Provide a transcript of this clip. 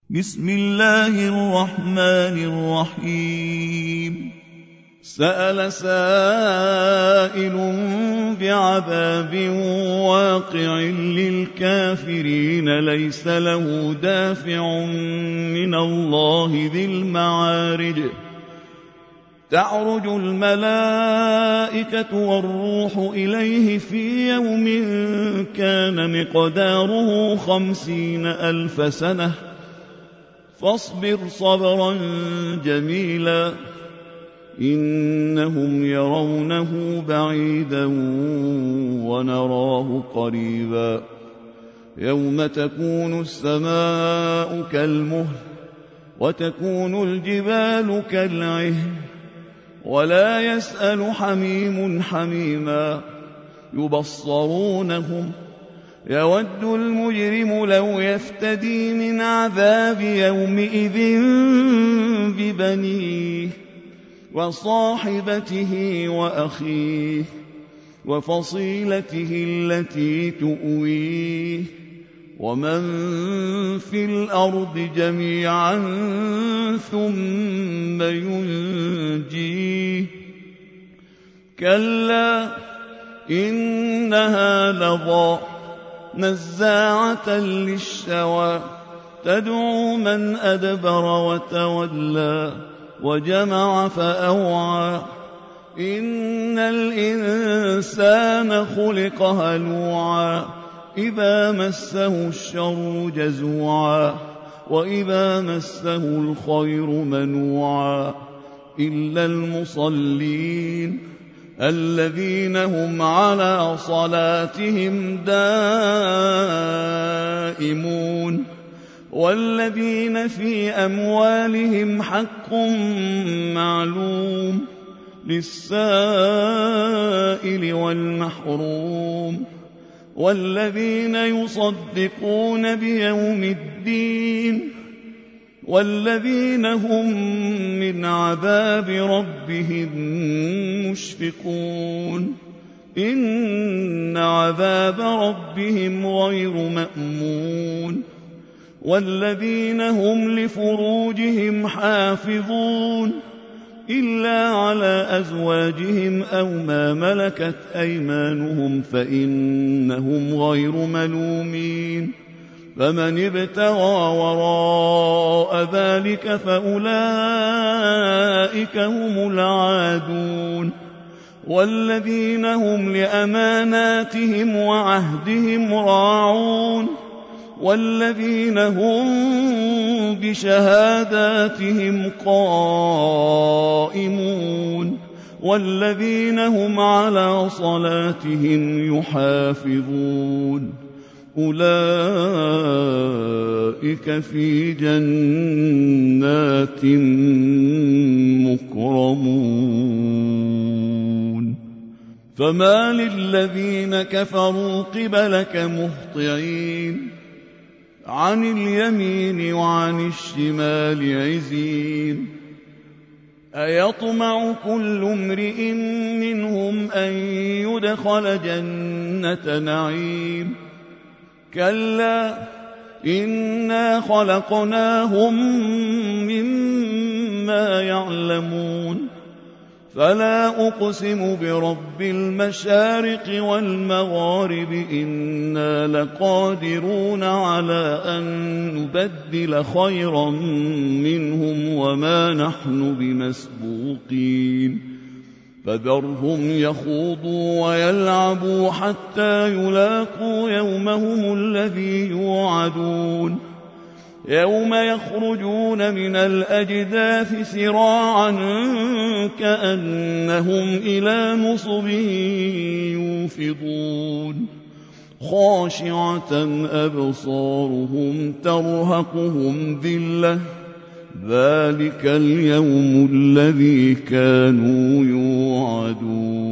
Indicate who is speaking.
Speaker 1: بسم الله الرحمن الرحيم سأل سائل بعذاب واقع للكافرين ليس له دافع من الله ذي المعارج تعرج الملائكة والروح إليه في يوم كان مقداره 50,000 سنة فاصبر صبرا جميلا إنهم يرونه بعيدا ونراه قريبا يوم تكون السماء كالمهل وتكون الجبال كالعهن ولا يسأل حميم حميما يبصرونهم يود المجرم لو يفتدي من عذاب يومئذ ببنيه وصاحبته وأخيه وفصيلته التي تؤويه ومن في الأرض جميعا ثم ينجيه كلا إنها لظى نزاعة للشوى تدعو من أدبر وتولى وجمع فأوعى إن الإنسان خلق هلوعا إذا مسه الشر جزوعا وإذا مسه الخير منوعا إلا المصلين الذين هم على صلاتهم دائمون والذين في أموالهم حق معلوم للسائل والمحروم والذين يصدقون بيوم الدين والذين هم من عذاب ربهم مشفقون إن عذاب ربهم غير مأمون والذين هم لفروجهم حافظون إلا على أزواجهم أو ما ملكت أيمانهم فإنهم غير ملومين فمن ابتغى وراء ذلك فأولئك هم العادون والذين هم لأماناتهم وعهدهم راعون والذين هم بشهاداتهم قائمون والذين هم على صلاتهم يحافظون أولئك في جنات مكرمون فما للذين كفروا قبلك مهطعين عن اليمين وعن الشمال عزين أيطمع كل امرئ منهم أن يدخل جنة نعيم كلا إنا خلقناهم مما يعلمون فلا أقسم برب المشارق والمغارب إنا لقادرون على أن نبدل خيرا منهم وما نحن بمسبوقين فذرهم يخوضوا ويلعبوا حتى يلاقوا يومهم الذي يوعدون يوم يخرجون من الأجداث سراعا كأنهم إلى نصب يوفضون خاشعة أبصارهم ترهقهم ذلة ذلك اليوم الذي كانوا يوعدون